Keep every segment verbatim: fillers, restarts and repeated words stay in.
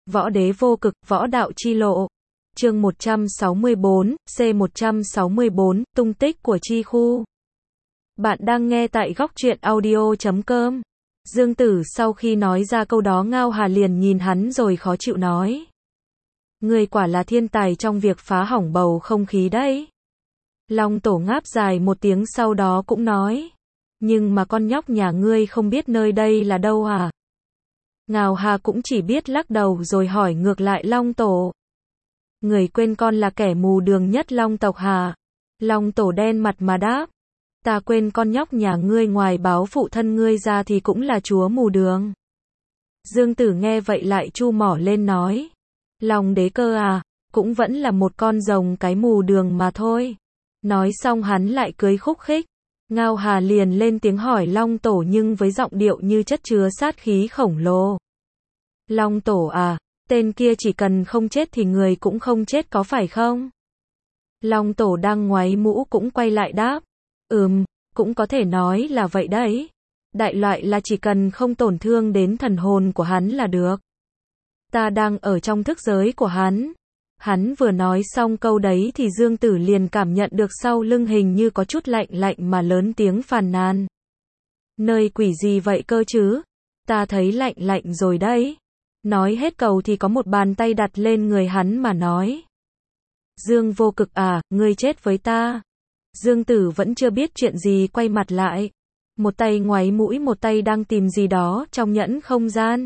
Võ đế vô cực, võ đạo chi lộ. Chương một trăm sáu mươi bốn, C một trăm sáu mươi bốn, tung tích của chi khu. Bạn đang nghe tại góc truyện audio chấm com. Dương Tử sau khi nói ra câu đó, Ngao Hà liền nhìn hắn rồi khó chịu nói: Ngươi quả là thiên tài trong việc phá hỏng bầu không khí đấy. Long Tổ ngáp dài một tiếng sau đó cũng nói: Nhưng mà con nhóc nhà ngươi không biết nơi đây là đâu à? Ngao Hà cũng chỉ biết lắc đầu rồi hỏi ngược lại Long Tổ: Người quên con là kẻ mù đường nhất Long tộc hà? Long Tổ đen mặt mà đáp: Ta quên con nhóc nhà ngươi ngoài báo phụ thân ngươi ra thì cũng là chúa mù đường. Dương Tử nghe vậy lại chu mỏ lên nói: Long đế cơ à, cũng vẫn là một con rồng cái mù đường mà thôi. Nói xong hắn lại cười khúc khích. Ngao Hà liền lên tiếng hỏi Long Tổ nhưng với giọng điệu như chất chứa sát khí khổng lồ: Long Tổ à, tên kia chỉ cần không chết thì người cũng không chết có phải không? Long Tổ đang ngoáy mũ cũng quay lại đáp: Ừm, cũng có thể nói là vậy đấy. Đại loại là chỉ cần không tổn thương đến thần hồn của hắn là được. Ta đang ở trong thức giới của hắn. Hắn vừa nói xong câu đấy thì Dương Tử liền cảm nhận được sau lưng hình như có chút lạnh lạnh mà lớn tiếng phàn nàn: Nơi quỷ gì vậy cơ chứ? Ta thấy lạnh lạnh rồi đấy. Nói hết câu thì có một bàn tay đặt lên người hắn mà nói: Dương vô cực à, ngươi chết với ta. Dương Tử vẫn chưa biết chuyện gì quay mặt lại. Một tay ngoáy mũi, một tay đang tìm gì đó trong nhẫn không gian.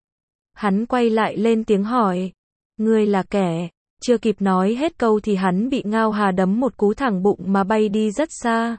Hắn quay lại lên tiếng hỏi: Ngươi là kẻ? Chưa kịp nói hết câu thì hắn bị Ngao Hà đấm một cú thẳng bụng mà bay đi rất xa.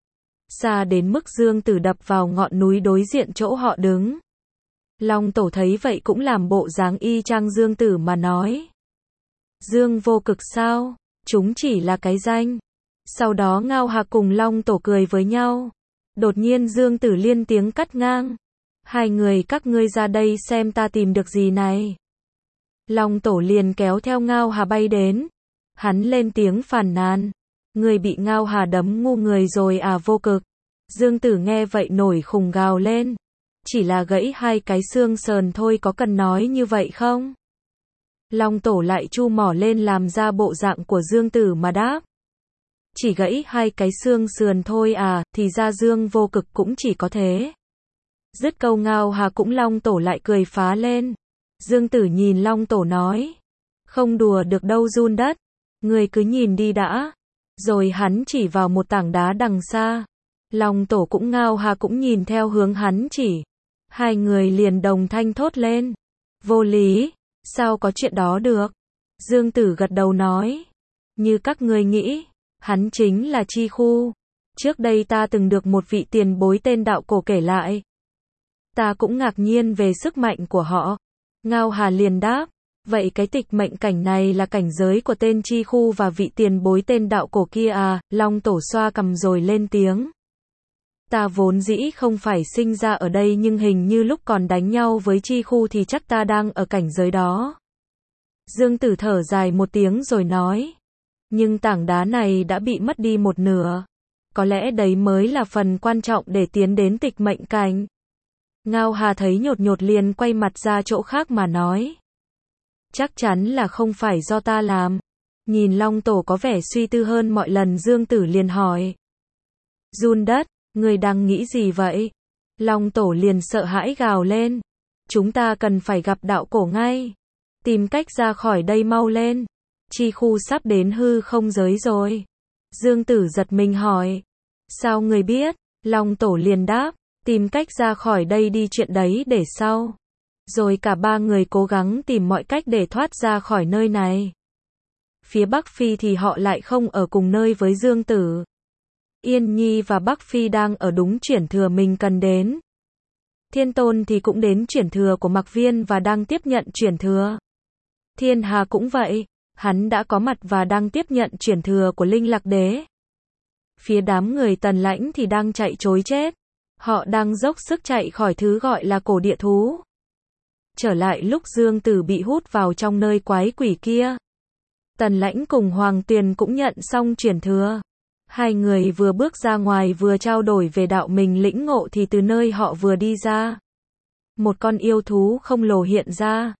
Xa đến mức Dương Tử đập vào ngọn núi đối diện chỗ họ đứng. Long Tổ thấy vậy cũng làm bộ dáng y chang Dương Tử mà nói: Dương vô cực sao? Chúng chỉ là cái danh. Sau đó Ngao Hà cùng Long Tổ cười với nhau. Đột nhiên Dương Tử liên tiếng cắt ngang: Hai người các ngươi ra đây xem ta tìm được gì này. Long Tổ liền kéo theo Ngao Hà bay đến. Hắn lên tiếng phàn nàn: Ngươi bị Ngao Hà đấm ngu người rồi à vô cực? Dương Tử nghe vậy nổi khùng gào lên: Chỉ là gãy hai cái xương sườn thôi, có cần nói như vậy không? Long Tổ lại chu mỏ lên làm ra bộ dạng của Dương Tử mà đáp: Chỉ gãy hai cái xương sườn thôi à, thì ra Dương vô cực cũng chỉ có thế. Dứt câu Ngao Hà cũng Long Tổ lại cười phá lên. Dương Tử nhìn Long Tổ nói: Không đùa được đâu run đất. Người cứ nhìn đi đã. Rồi hắn chỉ vào một tảng đá đằng xa. Long Tổ cũng Ngao Hà cũng nhìn theo hướng hắn chỉ. Hai người liền đồng thanh thốt lên: Vô lý, sao có chuyện đó được? Dương Tử gật đầu nói: Như các ngươi nghĩ, hắn chính là chi khu. Trước đây ta từng được một vị tiền bối tên Đạo Cổ kể lại. Ta cũng ngạc nhiên về sức mạnh của họ. Ngao Hà liền đáp: Vậy cái tịch mệnh cảnh này là cảnh giới của tên chi khu và vị tiền bối tên Đạo Cổ kia à? Long Tổ xoa cằm rồi lên tiếng: Ta vốn dĩ không phải sinh ra ở đây, nhưng hình như lúc còn đánh nhau với chi khu thì chắc ta đang ở cảnh giới đó. Dương Tử thở dài một tiếng rồi nói: Nhưng tảng đá này đã bị mất đi một nửa. Có lẽ đấy mới là phần quan trọng để tiến đến tịch mệnh cảnh. Ngao Hà thấy nhột nhột liền quay mặt ra chỗ khác mà nói: Chắc chắn là không phải do ta làm. Nhìn Long Tổ có vẻ suy tư hơn mọi lần, Dương Tử liền hỏi: Run đất, người đang nghĩ gì vậy? Long Tổ liền sợ hãi gào lên: Chúng ta cần phải gặp Đạo Cổ ngay. Tìm cách ra khỏi đây mau lên. Chi khu sắp đến hư không giới rồi. Dương Tử giật mình hỏi: Sao người biết? Long Tổ liền đáp: Tìm cách ra khỏi đây đi, chuyện đấy để sau. Rồi cả ba người cố gắng tìm mọi cách để thoát ra khỏi nơi này. Phía Bắc Phi thì họ lại không ở cùng nơi với Dương Tử. Yên Nhi và Bắc Phi đang ở đúng chuyển thừa mình cần đến. Thiên Tôn thì cũng đến chuyển thừa của Mạc Viên và đang tiếp nhận chuyển thừa. Thiên Hà cũng vậy, hắn đã có mặt và đang tiếp nhận chuyển thừa của Linh Lạc Đế. Phía đám người Tần Lãnh thì đang chạy trối chết. Họ đang dốc sức chạy khỏi thứ gọi là cổ địa thú. Trở lại lúc Dương Tử bị hút vào trong nơi quái quỷ kia. Tần Lãnh cùng Hoàng Tuyền cũng nhận xong chuyển thừa. Hai người vừa bước ra ngoài vừa trao đổi về đạo mình lĩnh ngộ thì từ nơi họ vừa đi ra, một con yêu thú không lồ hiện ra.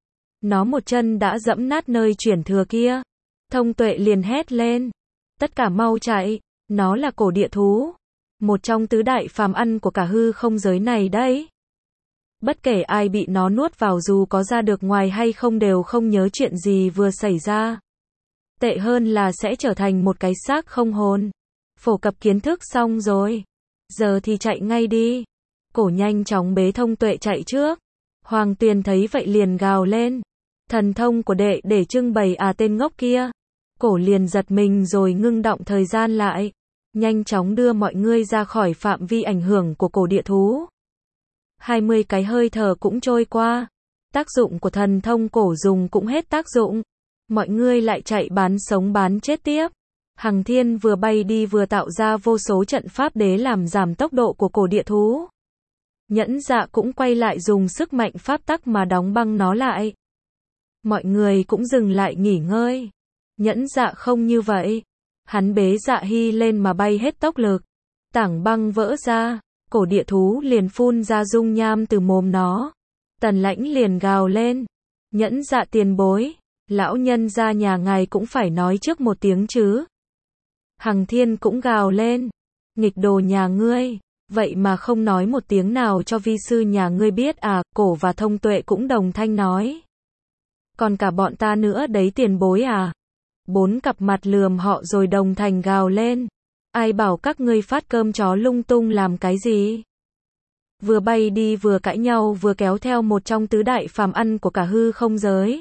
Nó một chân đã dẫm nát nơi chuyển thừa kia. Thông tuệ liền hét lên. Tất cả mau chạy, nó là cổ địa thú. Một trong tứ đại phàm ăn của cả hư không giới này đấy. Bất kể ai bị nó nuốt vào dù có ra được ngoài hay không đều không nhớ chuyện gì vừa xảy ra. Tệ hơn là sẽ trở thành một cái xác không hồn. Phổ cập kiến thức xong rồi. Giờ thì chạy ngay đi. Cổ nhanh chóng bế thông tuệ chạy trước. Hoàng Tuyền thấy vậy liền gào lên. Thần thông của đệ để trưng bày à tên ngốc kia. Cổ liền giật mình rồi ngưng động thời gian lại. Nhanh chóng đưa mọi người ra khỏi phạm vi ảnh hưởng của cổ địa thú. hai mươi cái hơi thở cũng trôi qua. Tác dụng của thần thông cổ dùng cũng hết tác dụng. Mọi người lại chạy bán sống bán chết tiếp. Hằng Thiên vừa bay đi vừa tạo ra vô số trận pháp đế làm giảm tốc độ của cổ địa thú. Nhẫn Dạ cũng quay lại dùng sức mạnh pháp tắc mà đóng băng nó lại. Mọi người cũng dừng lại nghỉ ngơi. Nhẫn Dạ không như vậy. Hắn bế Dạ Hy lên mà bay hết tốc lực. Tảng băng vỡ ra. Cổ địa thú liền phun ra dung nham từ mồm nó. Tần Lãnh liền gào lên. Nhẫn Dạ tiền bối. Lão nhân ra nhà ngài cũng phải nói trước một tiếng chứ. Hằng Thiên cũng gào lên. Nghịch đồ nhà ngươi. Vậy mà không nói một tiếng nào cho vi sư nhà ngươi biết à. Cổ và Thông Tuệ cũng đồng thanh nói. Còn cả bọn ta nữa đấy tiền bối à. Bốn cặp mặt lườm họ rồi đồng thành gào lên. Ai bảo các ngươi phát cơm chó lung tung làm cái gì? Vừa bay đi vừa cãi nhau vừa kéo theo một trong tứ đại phàm ăn của cả hư không giới.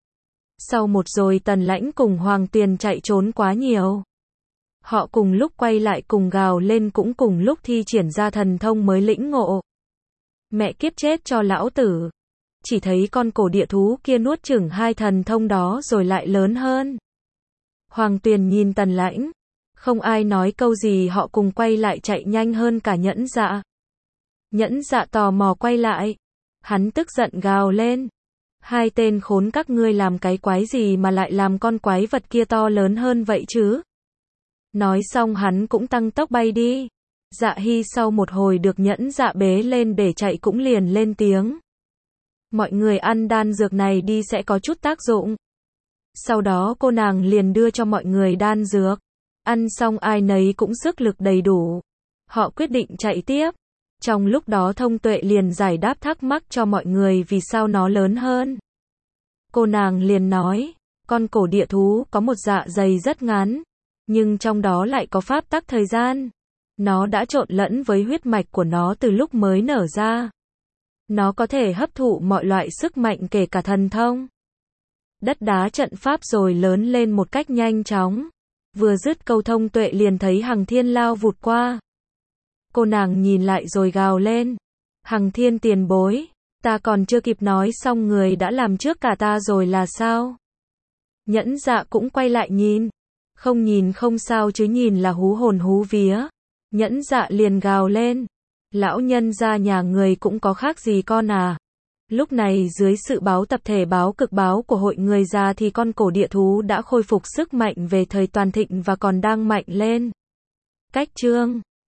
Sau một rồi Tần Lãnh cùng Hoàng Tuyền chạy trốn quá nhiều. Họ cùng lúc quay lại cùng gào lên cũng cùng lúc thi triển ra thần thông mới lĩnh ngộ. Mẹ kiếp chết cho lão tử. Chỉ thấy con cổ địa thú kia nuốt chửng hai thần thông đó rồi lại lớn hơn. Hoàng Tuyền nhìn Tần Lãnh. Không ai nói câu gì họ cùng quay lại chạy nhanh hơn cả Nhẫn Dạ. Nhẫn Dạ tò mò quay lại. Hắn tức giận gào lên. Hai tên khốn các ngươi làm cái quái gì mà lại làm con quái vật kia to lớn hơn vậy chứ? Nói xong hắn cũng tăng tốc bay đi. Dạ Hy sau một hồi được Nhẫn Dạ bế lên để chạy cũng liền lên tiếng. Mọi người ăn đan dược này đi sẽ có chút tác dụng. Sau đó cô nàng liền đưa cho mọi người đan dược. Ăn xong ai nấy cũng sức lực đầy đủ. Họ quyết định chạy tiếp. Trong lúc đó Thông Tuệ liền giải đáp thắc mắc cho mọi người vì sao nó lớn hơn. Cô nàng liền nói, con cổ địa thú có một dạ dày rất ngắn, nhưng trong đó lại có pháp tắc thời gian. Nó đã trộn lẫn với huyết mạch của nó từ lúc mới nở ra. Nó có thể hấp thụ mọi loại sức mạnh kể cả thần thông. Đất đá trận pháp rồi lớn lên một cách nhanh chóng. Vừa dứt câu Thông Tuệ liền thấy Hằng Thiên lao vụt qua. Cô nàng nhìn lại rồi gào lên. Hằng Thiên tiền bối, ta còn chưa kịp nói xong người đã làm trước cả ta rồi là sao? Nhẫn Dạ cũng quay lại nhìn. Không nhìn không sao chứ nhìn là hú hồn hú vía. Nhẫn Dạ liền gào lên. Lão nhân gia nhà người cũng có khác gì con à? Lúc này dưới sự báo tập thể báo cực báo của hội người già thì con cổ địa thú đã khôi phục sức mạnh về thời toàn thịnh và còn đang mạnh lên. Cách chương